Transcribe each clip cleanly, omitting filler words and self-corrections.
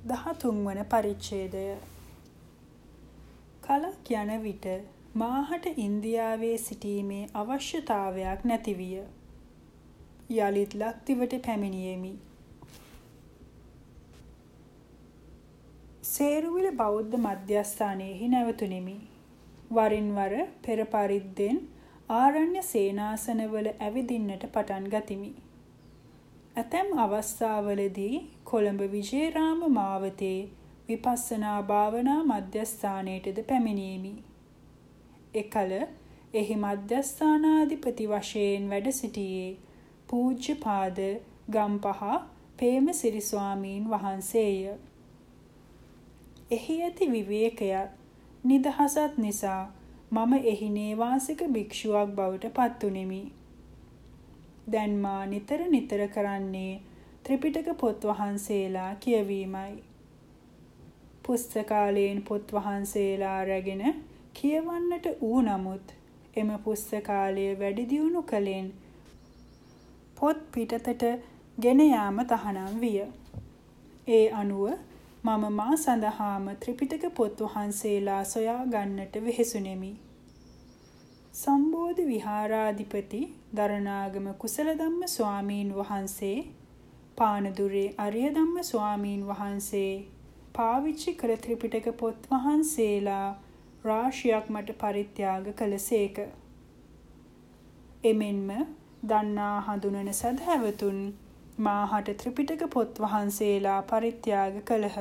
13 වන පරිච්ඡේදය. කලක් යන විට මාහට ඉන්දියාවේ සිටීමේ අවශ්‍යතාවයක් නැති විය. යලිත් ලක්දිවට පැමිණියෙමි. සේරුවිල බෞද්ධ මධ්‍යස්ථානයෙහි නැවතුණෙමි. වරින් වර පෙර පරිද්දෙන් ආරණ්‍ය සේනාසනවල ඇවිදින්නට පටන් ගතිමි. ඇතැම් අවස්ථාවලදී කොළඹ විජේරාම මාවතේ විපස්සනා භාවනා මධ්‍යස්ථානයටද පැමිණීමි. එකල එහි මධ්‍යස්ථානාධිපති වශයෙන් වැඩ සිටියේ පූජ්‍යපාද ගම්පහ පේ්‍රමසිරි ස්වාමීන් වහන්සේය. එහි ඇති විවේකයත් නිදහසත් නිසා මම එහි නේවාසික භික්ෂුවක් බවට පත්වුනිමි. දැන් මා නිතර කරන්නේ ත්‍රිපිටක පොත් වහන්සේලා කියවීමයි. පුස්තකාලයෙන් පොත් වහන්සේලා රැගෙන කියවන්නට වූ නමුත් එම පුස්තකාලය වැඩි දියුණු කලෙන් පොත් පිටතට ගෙන යාම තහනම් විය. ඒ අනුව මම මා සඳහාම ත්‍රිපිටක පොත් වහන්සේලා සොයා ගන්නට වෙහෙසුනෙමි. සම්බෝධි විහාරාධිපති දරණාගම කුසලධම්ම ස්වාමීන් වහන්සේ, පානදුරේ අරියධම්ම ස්වාමීන් වහන්සේ පාවිච්චි කළ ත්‍රිපිටක පොත් වහන්සේලා රාශියක් මට පරිත්‍යාග කළසේක. එමෙන්ම දන්නා හඳුනන සදහැවතුන් මාහට ත්‍රිපිටක පොත් වහන්සේලා පරිත්‍යාග කළහ.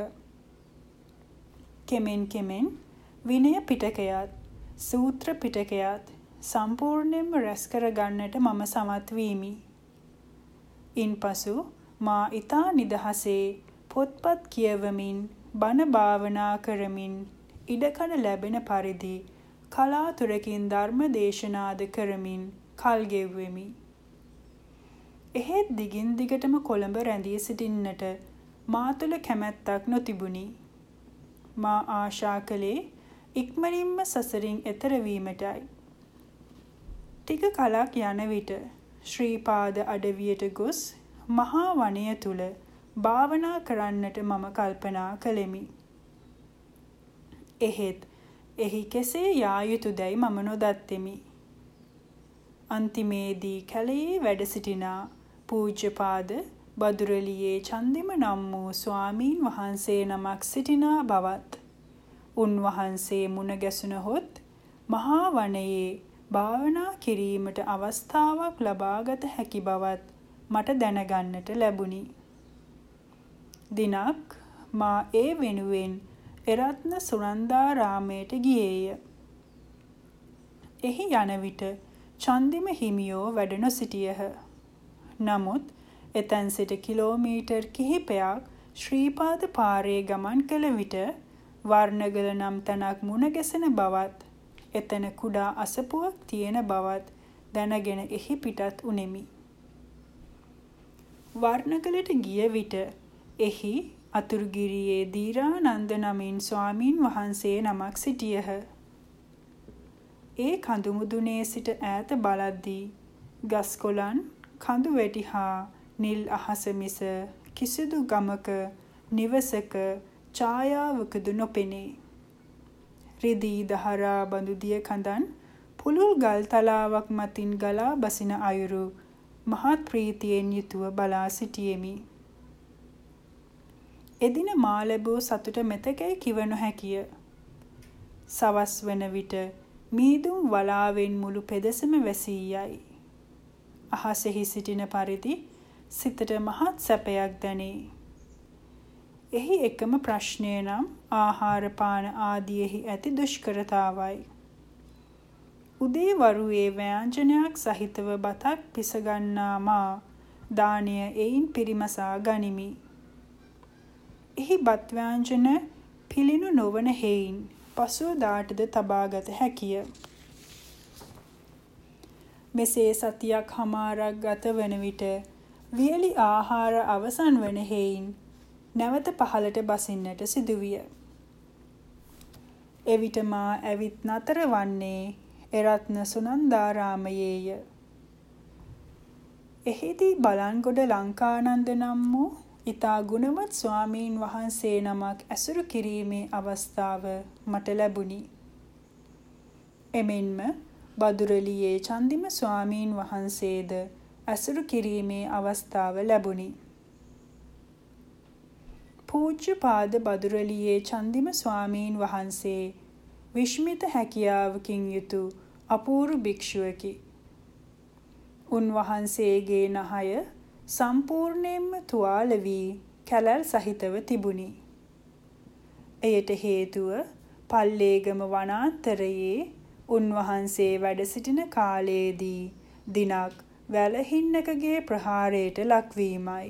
කෙමෙන් විනය පිටකයත් සූත්‍ර පිටකයත් සම්පූර්ණයෙන්ම රැස් කර ගන්නට මම සමත් වීමි. ඉන්පසු මා ඊතා නිදහසේ පොත්පත් කියවමින් බණ භාවනා කරමින් ඉඩකඩ ලැබෙන පරිදි කලාතුරකින් ධර්ම දේශනාද කරමින් කල් ගෙව්වෙමි. එහෙත් දිගින් දිගටම කොළඹ රැඳී සිටින්නට මා තුළ කැමැත්තක් නොතිබුණි. මා ආශා කළේ ඉක්මනින්ම සසරින් එතර වීමටයි. ටික කලක් යන විට ශ්‍රී පාද අඩවියට ගොස් මහා වනය තුල භාවනා කරන්නට මම කල්පනා කළෙමි. එහෙත් එහි කෙසේ යා යුතුදැයි මම නොදත්තෙමි. අන්තිමේදී කැලේ වැඩ සිටිනා පූජ්‍යපාද බදුරලියේ චන්දිම නම් වූ ස්වාමීන් වහන්සේ නමක් සිටිනා බවත්, උන්වහන්සේ මුණ ගැසුණහොත් මහා වනයේ භාවනා කිරීමට අවස්ථාවක් ලබාගත හැකි බවත් මට දැනගන්නට ලැබුණි. දිනක් මා ඒ වෙනුවෙන් එරත්න සුනන්දාරාමයට ගියේය. එහි යන විට චන්දිම හිමියෝ වැඩ නොසිටියහ. නමුත් එතැන් සිට කිලෝමීටර් කිහිපයක් ශ්‍රීපාද පාරේ ගමන් කළ විට වර්ණගල නම් තැනක් මුණ ගැසෙන බවත්, එතන කුඩා අසපුවක් තියෙන බවත් දැනගෙන එහි පිටත් උනේමි. වර්ණගලට ගිය විට එහි අතුරුගිරියේ දීරානන්ද නමින් ස්වාමීන් වහන්සේ නමක් සිටියහ. ඒ කඳු මුදුනේ සිට ඈත බලද්දී ගස් කොළන්, කඳු වැටි හා නිල් අහස මිස කිසිදු ගමක නිවසක ඡායාවකද නොපෙනේ. රිදී දහරා බඳු දිය කඳන් පුලුල් ගල් තලාවක් මතින් ගලා බසින අයුරු මහත් ප්‍රීතියෙන් යුතුව බලා සිටියෙමි. එදින මා ලැබූ සතුට මෙතෙකයි කිව නොහැකිය. සවස් වන විට මීදුම් වලාවෙන් මුළු පෙදෙසම වැසී යයි. අහසෙහි සිටින පරිදි සිතට මහත් සැපයක් දැනේ. එහි එකම ප්‍රශ්නය නම් ආහාර පාන ආදියෙහි ඇති දුෂ්කරතාවයි. උදේ වරුවේ ව්‍යංජනයක් සහිතව බතක් පිසගන්නා මා දානය එයින් පිරිමසා ගනිමි. එහි බත් ව්‍යංජන පිළිනු නොවන හේයින් පසුවදාටද තබාගත හැකිය. මෙසේ සතියක් හමාරක් ගත වන විට වියලි ආහාර අවසන් වන හේයින් නැවත පහළට බසින්නට සිදුවිය. එවිට මා ඇවිත් නතර වන්නේ එරත්න සුනන්දාරාමයේය. එහිදී බලන්ගොඩ ලංකානන්ද නම් වූ ඊතා ගුණවත් ස්වාමීන් වහන්සේ නමක් ඇසුරු කිරීමේ අවස්ථාව මට ලැබුණි. එමෙන්ම බදුරලියේ චන්දිම ස්වාමීන් වහන්සේද ඇසුරු කිරීමේ අවස්ථාව ලැබුණි. පූජ්‍යපාද බදුරලියේ චන්දිම ස්වාමීන් වහන්සේ විශ්මිත හැකියාවකින් යුතු අපූර්ව භික්ෂුවකි. උන්වහන්සේගේ නහය සම්පූර්ණයෙන්ම තුවාල වී කැලල් සහිතව තිබුණි. එයට හේතුව පල්ලේගම වනාන්තරයේ උන්වහන්සේ වැඩ සිටින කාලයේදී දිනක් වැලහින්නකගේ ප්‍රහාරයට ලක්වීමයි.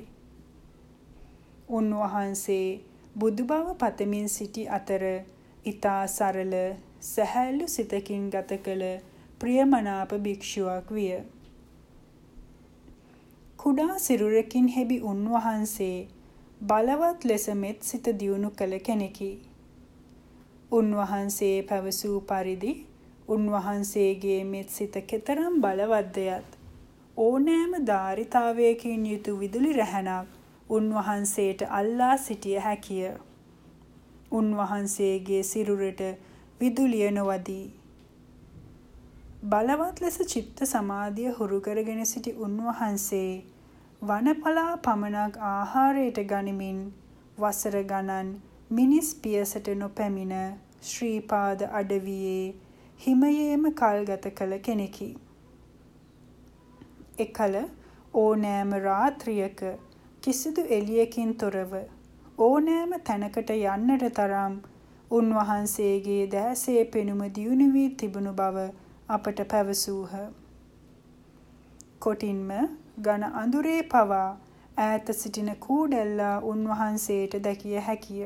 උන්වහන්සේ බුදු බව පතමින් සිටි අතර ඊතා සරල සැහැල්ලු සිතකින් ගත කළ ප්‍රියමනාප භික්ෂුවක් විය. කුඩා සිරුරකින් හෙබි උන්වහන්සේ බලවත් ලෙස මෙත් සිත දියුණු කළ කෙනෙකි. උන්වහන්සේ පැවසූ පරිදි උන්වහන්සේගේ මෙත් සිත කෙතරම් බලවත්ද යත් ඕනෑම ධාරිතාවයකින් යුතු විදුලි රැහැනක් උන්වහන්සේට අල්ලා සිටිය හැකිය. උන්වහන්සේගේ සිරුරට විදුලිය නොවදී. බලවත් ලෙස චිත්ත සමාධිය හුරු කරගෙන සිටි උන්වහන්සේ වනපලා පමණක් ආහාරයට ගනිමින් වසර ගණන් මිනිස් පියසට නොපැමිණ ශ්‍රී පාද අඩවියේ හිමයේම කල්ගත කළ කෙනෙකි. එකල ඕනෑම රාත්‍රියක කිසිදු එළියකින් තොරව ඕනෑම තැනකට යන්නට තරම් උන්වහන්සේගේ දැසේ පෙනුම දියුණු වී තිබුණු බව අපට පැවසූහ. කොටින්ම ඝන අඳුරේ පවා ඈත සිටින කූඩැල්ලා උන්වහන්සේට දැකිය හැකිය.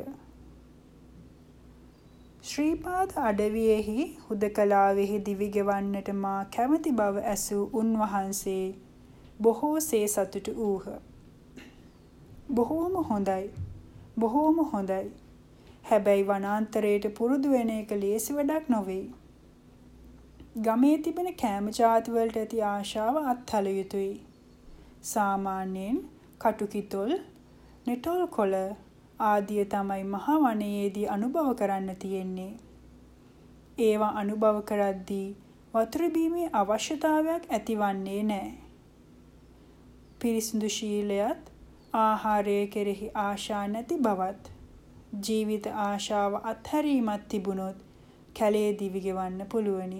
ශ්‍රී පාද අඩවියෙහි හුදකලාවෙහි දිවි ගෙවන්නට මා කැමති බව ඇසූ උන්වහන්සේ බොහෝසේ සතුටු වූහ. බොහෝම හොඳයි. බොහෝම හොඳයි. හැබැයි වනාන්තරයට පුරුදු වෙන එක ලේසි වැඩක් නොවේ. ගමේ තිබෙන කෑම ජාති වලට ඇති ආශාව අත්හළ යුතුයි. සාමාන්‍යයෙන් කටුකිතොල්, නෙටොල් කොළ ආදිය තමයි මහ වනයේදී අනුභව කරන්න තියෙන්නේ. ඒවා අනුභව කරද්දී වතුර බීමේ අවශ්‍යතාවයක් ඇතිවන්නේ නැහැ. පිරිසිදු ශීලයත් ආහාරය කෙරෙහි ආශා නැති බවත් ජීවිත ආශාව අත්හැරීමත් තිබුණොත් කැලේ දිවි ගෙවන්න පුළුවනි.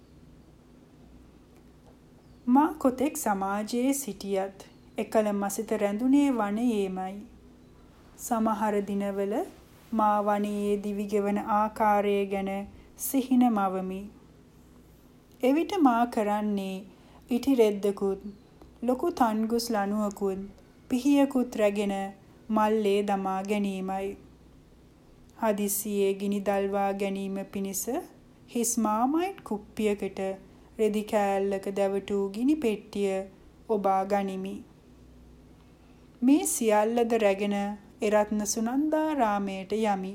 මා කොතෙක් සමාජයේ සිටියත් එකල මසිත රැඳුනේ වනයේමයි. සමහර දිනවල මා වනයේ දිවි ගෙවන ආකාරය ගැන සිහින මවමි. එවිට මා කරන්නේ ඉටි රෙද්දකුත් ලොකු තන්ගුස් ලණුවකුත් පිහියකුත් රැගෙන මල්ලේ දමා ගැනීමයි. හදිසියේ ගිනි දල්වා ගැනීම පිණිස හිස් මාමයිට් කුප්පියකට රෙදි කෑල්ලක දැවටූ ගිනි පෙට්ටිය ඔබා ගනිමි. මේ සියල්ලද රැගෙන එරත්න සුනන්දාරාමයට යමි.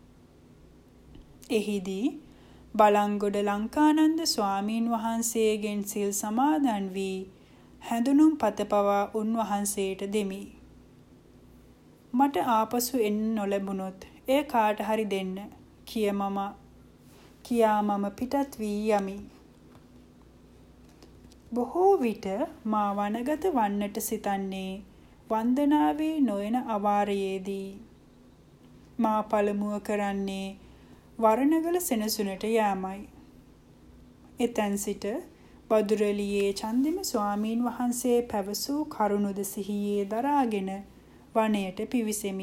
එහිදී බලංගොඩ ලංකානන්ද ස්වාමීන් වහන්සේගෙන් සිල් සමාදන් වී හැඳුනුම් පත පවා උන්වහන්සේට දෙමි. මට ආපසු එන්න නොලැබුණොත් එය කාට හරි දෙන්න කියා මම පිටත් වී යමි. බොහෝ විට මා වනගත වන්නට සිතන්නේ වන්දනාවේ නොයන අවාරයේදී. මා පළමුව කරන්නේ වරණගල සෙනසුනට යෑමයි. එතැන් සිට බදුරලියේ චන්දිම ස්වාමීන් වහන්සේ පැවසූ කරුණුද සිහියේ දරාගෙන වනයට පිවිසෙමි.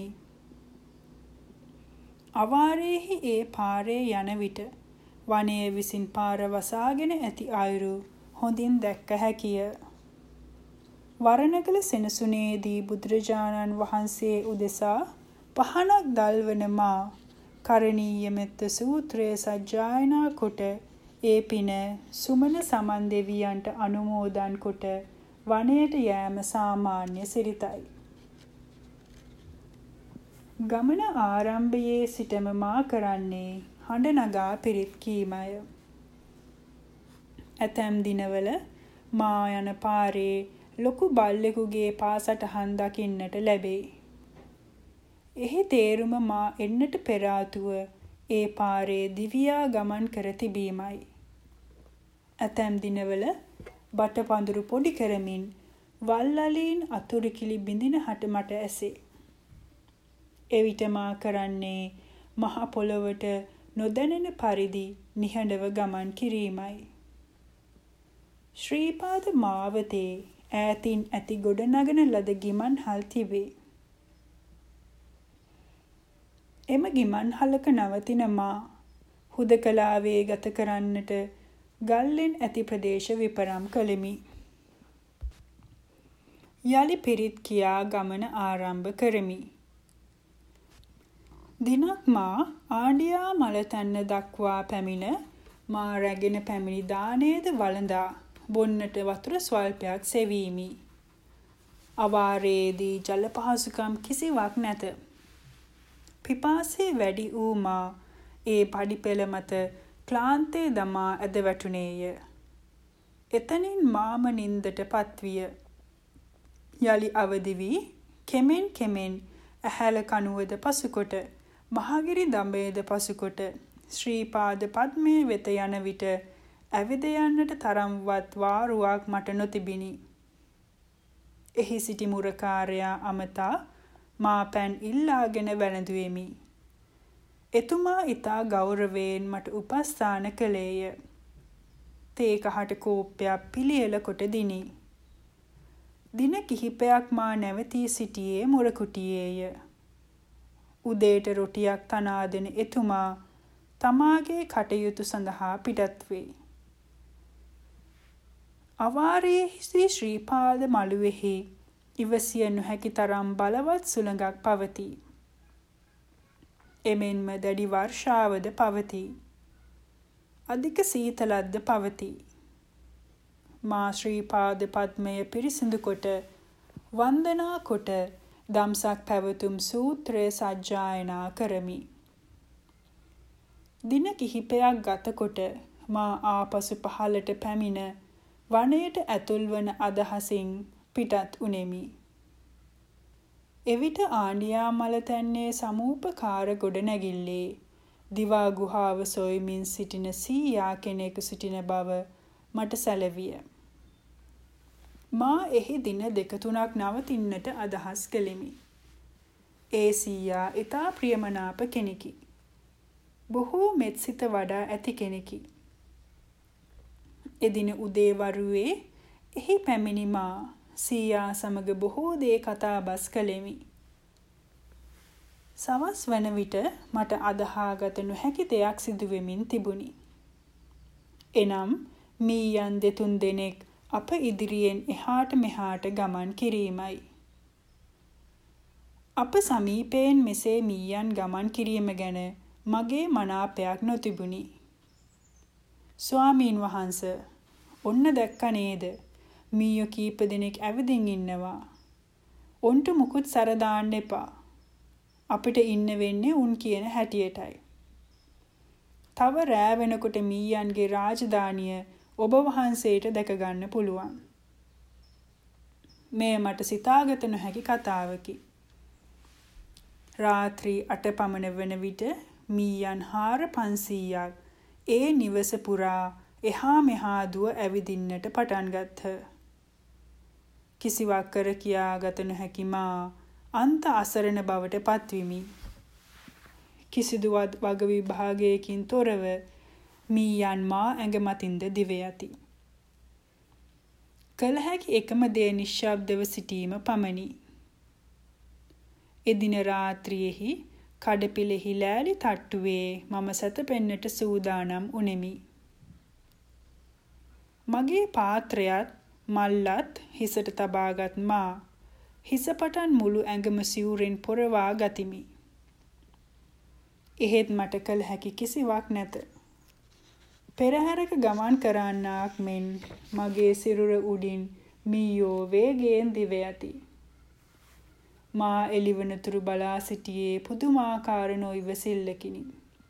අවාරයේහි ඒ පාරේ යන විට වනය විසින් පාර වසාගෙන ඇති අයුරු හොඳින් දැක්ක හැකිය. වරණගල සෙනසුනේදී බුදුරජාණන් වහන්සේ උදෙසා පහනක් දල්වන මා කරණීය මෙත්ත සූත්‍රය සජ්ජායනා කොට ඒ පින සුමන සමන් දෙවියන්ට අනුමෝදන් කොට වනයට යෑම සාමාන්‍ය සිරිතයි. ගමන ආරම්භයේ සිටම මා කරන්නේ හඬ නගා පිරිත් කීමය. ඇතැම් දිනවල මා යන පාරේ ලොකු බල්ලෙකුගේ පාසටහන් දකින්නට ලැබේ. එහි තේරුම මා එන්නට පෙර ආතුව ඒ පාරේ දිවියා ගමන් කර තිබීමයි. ඇතැම් දිනවල බට පඳුරු පොඩි කරමින් වල්ලලීන් අතුරුකිලි බිඳින හට මට ඇසේ. එවිට මා කරන්නේ මහ පොළොවට නොදැනෙන පරිදි නිහඬව ගමන් කිරීමයි. ශ්‍රීපාද මාවතේ ඈතින් ඇති ගොඩනගන ලද ගිමන්හල් තිබේ. එම ගිමන්හලක නවතින මා හුදකලාවේ ගත කරන්නට ගල්ලෙන් ඇති ප්‍රදේශ විපරම් කළෙමි. යලි පිරිත් කියා ගමන ආරම්භ කරමි. දිනක් මා ආඩියා මලතැන්න දක්වා පැමිණ මා රැගෙන පැමිණි දානේද වළඳා බොන්නට වතුර ස්වල්පයක් සෙවීමි. අවාරයේදී ජල පහසුකම් කිසිවක් නැත. පිපාසය වැඩි වූ මා ඒ පඩිපෙළ මත ක්ලාන්තේ දමා ඇද වැටුණේය. එතනින් මාම නින්දට පත්විය. යලි අවදි වී කෙමෙන් ඇහැල කනුවද පසුකොට මහගිරි දඹයද පසුකොට ශ්‍රීපාද පද්මය වෙත යන විට ඇවිද යන්නට තරම්වත් වාරුවක් මට නොතිබිනි. එහි සිටි මුරකාරයා අමතා මා පැන් ඉල්ලාගෙන වැළඳුවෙමි. එතුමා ඊතා ගෞරවයෙන් මට උපස්ථාන කළේය. තේ කහට කෝප්පයක් පිළියෙල කොට දිනි. දින කිහිපයක් මා නැවතී සිටියේ මුරකුටියේය. උදේට රොටියක් තනා දෙන එතුමා තමාගේ කටයුතු සඳහා පිටත් වේ. අවාරයේ ශ්‍රීපාද මළුවේහි ඉවසිය නොහැකි තරම් බලවත් සුළඟක් පවතී. එමෙන්ම දැඩි වර්ෂාවද පවතී. අධික සීතලක්ද පවතී. මා ශ්‍රීපාද පද්මය පිරිසිදු කොට වන්දනා කොට දම්සක් පැවතුම් සූත්‍රය සජ්ජායනා කරමි. දින කිහිපයක් ගතකොට මා ආපසු පහළට පැමිණ වනයට ඇතුල් වන අදහසින් පිටත් උනේමි. එවිට ආණ්ඩියා මලතැන්නේ සමූපකාර ගොඩනැගිල්ලේ දිවා ගුහාව සොයමින් සිටින සීයා කෙනෙකු සිටින බව මට සැලවිය. මා එහි දින 2-3ක් නවතින්නට අදහස් කළෙමි. ඒ සීයා ඊතා ප්‍රියමනාප කෙනෙකි. බොහෝ මෙත්සිත වඩා ඇති කෙනෙකි. එදින උදේ වරුවේ එහි පැමිණි මා සීයා සමග බොහෝ දේ කතා බස් කළෙමි. සවස් වන විට මට අදහාගත නොහැකි දෙයක් සිදු වෙමින් තිබුණි. එනම් මීයන් 2-3 දෙනෙක් අප ඉදිරියෙන් එහාට මෙහාට ගමන් කිරීමයි. අප සමීපයෙන් මෙසේ මීයන් ගමන් කිරීම ගැන මගේ මනාපයක් නොතිබුණි. ස්වාමීන් වහන්ස, ඔන්න දැක්ක නේද? මීයෝ කීප දෙනෙක් ඇවිදින් ඉන්නවා. උන්ට මුකුත් සැර දාන්න එපා. අපිට ඉන්න වෙන්නේ උන් කියන හැටියටයි. තව රෑ වෙනකොට මීයන්ගේ රාජධානිය ඔබ වහන්සේට දැක ගන්න පුළුවන්. මෙය මට සිතාගත නොහැකි කතාවකි. රාත්‍රී 8 පමණ වන විට මීයන් 400-500ක් ඒ නිවස පුරා එහා මෙහා දුව ඇවිදින්නට පටන් ගත්හ. කිසිවක් කර කියාගත නොහැකි මා අන්ත අසරණ බවට පත්විමි. කිසිදුවත් වග විභාගයකින් තොරව මීයන් මා ඇඟ මතින්ද දිව යති. කළ හැකි එකම දේ නිශ්ශබ්දව සිටීම පමණි. එදින රාත්‍රියේහි කඩපිලෙහි ලෑලි තට්ටුවේ මම සැතපෙන්නට සූදානම් උනේමි. මගේ පාත්‍රයත් මල්ලත් හිසට තබාගත් මා හිසපටන් මුළු ඇඟම සිවුරෙන් පොරවා ගතිමි. එහෙත් මට කළ හැකි කිසිවක් නැත. පෙරහැරක ගමන් කරන්නාක් මෙන් මගේ සිරුර උඩින් මීයෝ වේගයෙන් දිව යති. මා එළිවනතුරු බලා සිටියේ පුදුමාකාර නොඉවසිල්ලකිනි.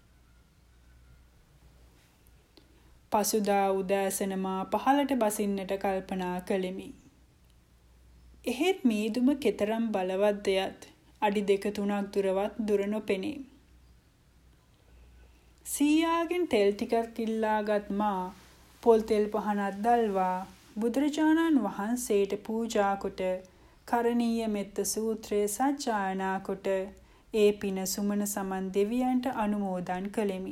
පසුදා උදෑසන මා පහළට බසින්නට කල්පනා කළෙමි. එහෙත් මීදුම කෙතරම් බලවත්දයත් අඩි 2-3ක් දුරවත් දුර නොපෙනේ. සීයාගෙන් තෙල් ටිකක් ඉල්ලාගත් මා පොල් තෙල් පහනක් දල්වා බුදුරජාණන් වහන්සේට පූජා කොට කරණීය මෙත්ත සූත්‍රය සජ්ජායනා කොට ඒ පින සුමන සමන් දෙවියන්ට අනුමෝදන් කළෙමි.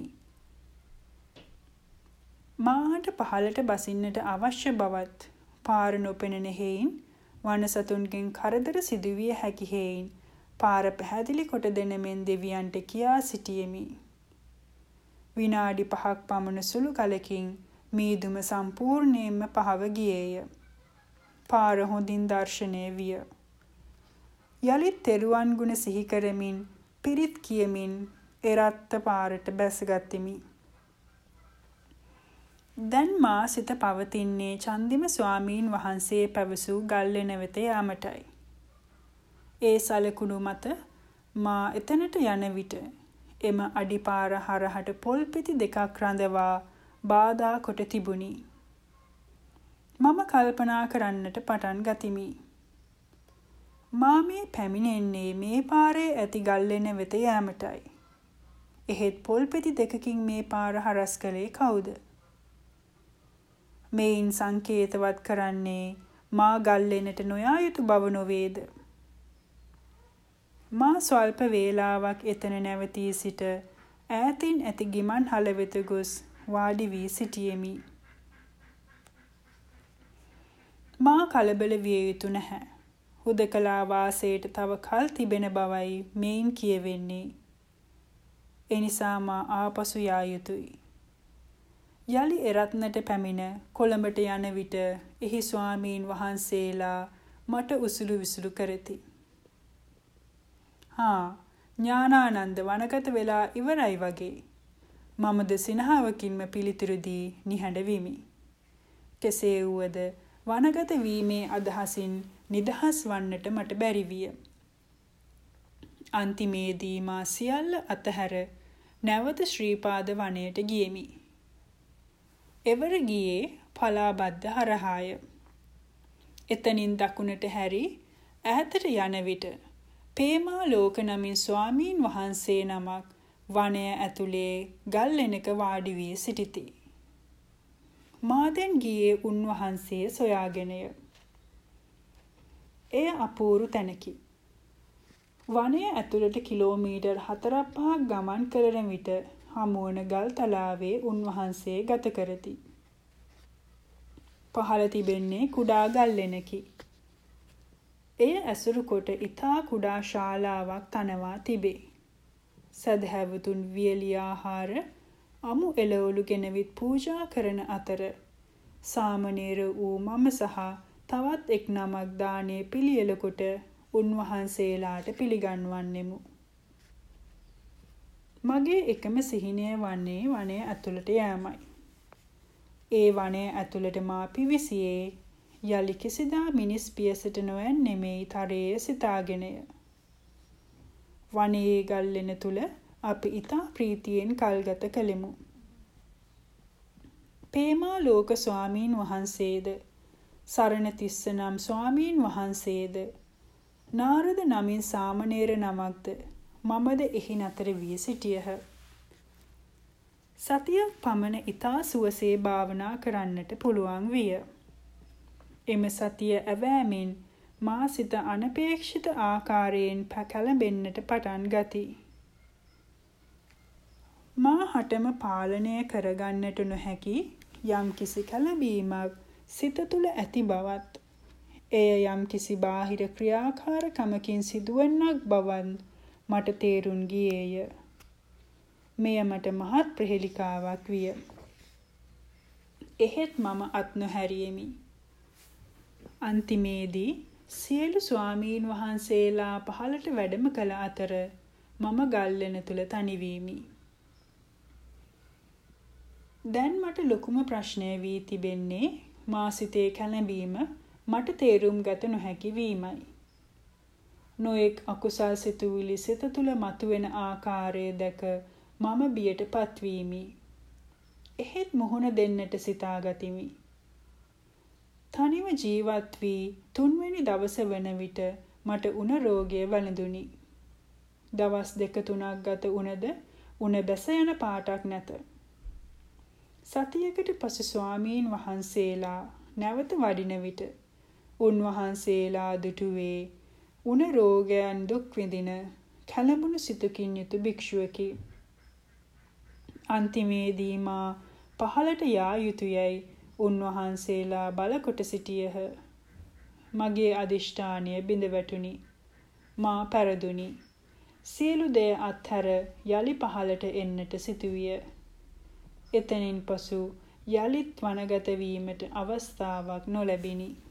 මාහට පහළට බසින්නට අවශ්‍ය බවත් පාර නොපෙනෙන හේයින් වනසතුන්ගෙන් කරදර සිදුවිය හැකි හේයින් පාර පැහැදිලි කොට දෙන මෙන් දෙවියන්ට කියා සිටියෙමි. විනාඩි 5ක් පමණ සුළු කලකින් මීදුම සම්පූර්ණයෙන්ම පහව ගියේය. පාර හොඳින් දර්ශනය විය. යලිත් තෙරුවන් ගුණ සිහි කරමින් පිරිත් කියමින් එරත්ත පාරට බැසගත්ෙමි. දැන් මා සිත පවතින්නේ චන්දිම ස්වාමීන් වහන්සේ පැවසූ ගල්ලෙන වෙත යාමටයි. ඒ සලකුණු මත මා එතනට යන විට එම අඩිපාර හරහට පොල් පිටි දෙකක් රඳවා බාධා කොට තිබුණි. මම කල්පනා කරන්නට පටන් ගතිමි. මා මේ පැමිණෙන්නේ මේ පාරේ ඇති ගල්ලෙන වෙත යාමටයි. එහෙත් පොල් පිටි දෙකකින් මේ පාර හරස් කළේ කවුද? මේන් සංකේතවත් කරන්නේ මා ගල්ලෙනට නොයා යුතු බව නොවේද? මා ස්වල්ප වේලාවක් එතන නැවතී සිට ඈතින් ඇති ගිමන් හල වෙත ගොස් වාඩි වී සිටියෙමි. මා කලබල විය යුතු නැහැ. හුදකලා වාසයට තව කල් තිබෙන බවයි මේන් කියවෙන්නේ. එනිසා මා ආපසු යා යුතුයි. යලි එරත්නට පැමිණ කොළඹට යන විට එහි ස්වාමීන් වහන්සේලා මට උසුළු විසුළු කරති. ඥානානන්ද වනගත වෙලා ඉවරයි වගේ. මමද සිනහවකින්ම පිළිතුරු දී නිහඬ විමි. කෙසේ වුවද වනගත වීමේ අදහසින් නිදහස් වන්නට මට බැරි විය. අන්තිමේදී මා සියල්ල අතහැර නැවත ශ්‍රීපාද වනයට ගියෙමි. එවර ගියේ පලාබද්ද හරහාය. එතනින් දකුණට හැරි ඈතට යන විට පේමා ලෝක නමින් ස්වාමීන් වහන්සේ නමක් වනය ඇතුලේ ගල්ලෙනක වාඩි වී සිටිති. මා දැන් ගියේ උන්වහන්සේ සොයාගෙනය. එය අපූරු තැනකි. වනය ඇතුළට කිලෝමීටර් 4-5ක් ගමන් කරන විට හමුවන ගල් තලාවේ උන්වහන්සේ ගත කරති. පහළ තිබෙන්නේ කුඩා ගල්ලෙනකි. එය ඇසුරු කොට ඉතා කුඩා ශාලාවක් තනවා තිබේ. සදහැවතුන් වියලි ආහාර අමු එළවලු ගෙනවිත් පූජා කරන අතර සාමණේර වූ මම සහ තවත් එක් නමක් දානේ පිළියෙල කොට උන්වහන්සේලාට පිළිගන්වන්නෙමු. මගේ එකම සිහිනය වන්නේ වනය ඇතුළට යෑමයි. ඒ වනය ඇතුළට මා පිවිසියේ යලි කිසිදා මිනිස් පියසට නොයන් නෙමෙයි තරයේ සිතාගෙනය. වනයේ ගල්ලෙන තුල අපි ඊතා ප්‍රීතියෙන් කල්ගත කළෙමු. පේමා ලෝක ස්වාමීන් වහන්සේද සරණතිස්ස නම් ස්වාමීන් වහන්සේද නාරද නමින් සාමණේර නමක්ද මමද එහි නතර වී සිටියහ. සතියක් පමණ ඊතා සුවසේ භාවනා කරන්නට පුළුවන් විය. එම සතිය ඇවෑමෙන් මා සිත අනපේක්ෂිත ආකාරයෙන් කැළඹෙන්නට පටන් ගති. මා හටම පාලනය කරගන්නට නොහැකි යම් කිසි කැළඹීමක් සිත තුළ ඇති බවත්, එය යම් කිසි බාහිර ක්‍රියාකාරකමකින් සිදුවන්නක් බවත් මට තේරුම් ගියේය. මෙය මට මහත් ප්‍රහෙලිකාවක් විය. එහෙත් මම අත් නොහැරියෙමි. අන්තිමේදී සියලු ස්වාමීන් වහන්සේලා පහළට වැඩම කළ අතර මම ගල්ලෙන තුල තනි වීමි. දැන් මට ලොකුම ප්‍රශ්නය වී තිබෙන්නේ මා සිතේ කැළඹීම මට තේරුම් ගත නොහැකි වීමයි. නොඑක් අකුසල් සිතුවිලි සිත තුල මතුවෙන ආකාරය දැක මම බියට පත්වීමි. එහෙත් මුහුණ දෙන්නට සිතා ගතිමි. තනිව ජීවත් වී 3 වෙනි දවස වන විට මට උණ රෝගය වැළඳුනි. දවස් 2-3ක් ගත වුණද උණ බැස යන පාටක් නැත. සතියකට පසු ස්වාමීන් වහන්සේලා නැවත වඩින විට උන්වහන්සේලා දුටුවේ උණ රෝගයන් දුක් විඳින කලඹුණු සිතකින් යුතු භික්ෂුවකි. අන්තිමේදී මා පහළට යා යුතුයයි උන්වහන්සේලා බලකොට සිටියහ. මගේ අදිෂ්ඨානය බිඳ වැටුනි. මා පෙරදුනි. සියලු දේ අත්හැර යලි පහළට එන්නට සිතුවිය. එතනින් පසු යලිත් වනගත වීමට අවස්ථාවක් නොලැබිනි.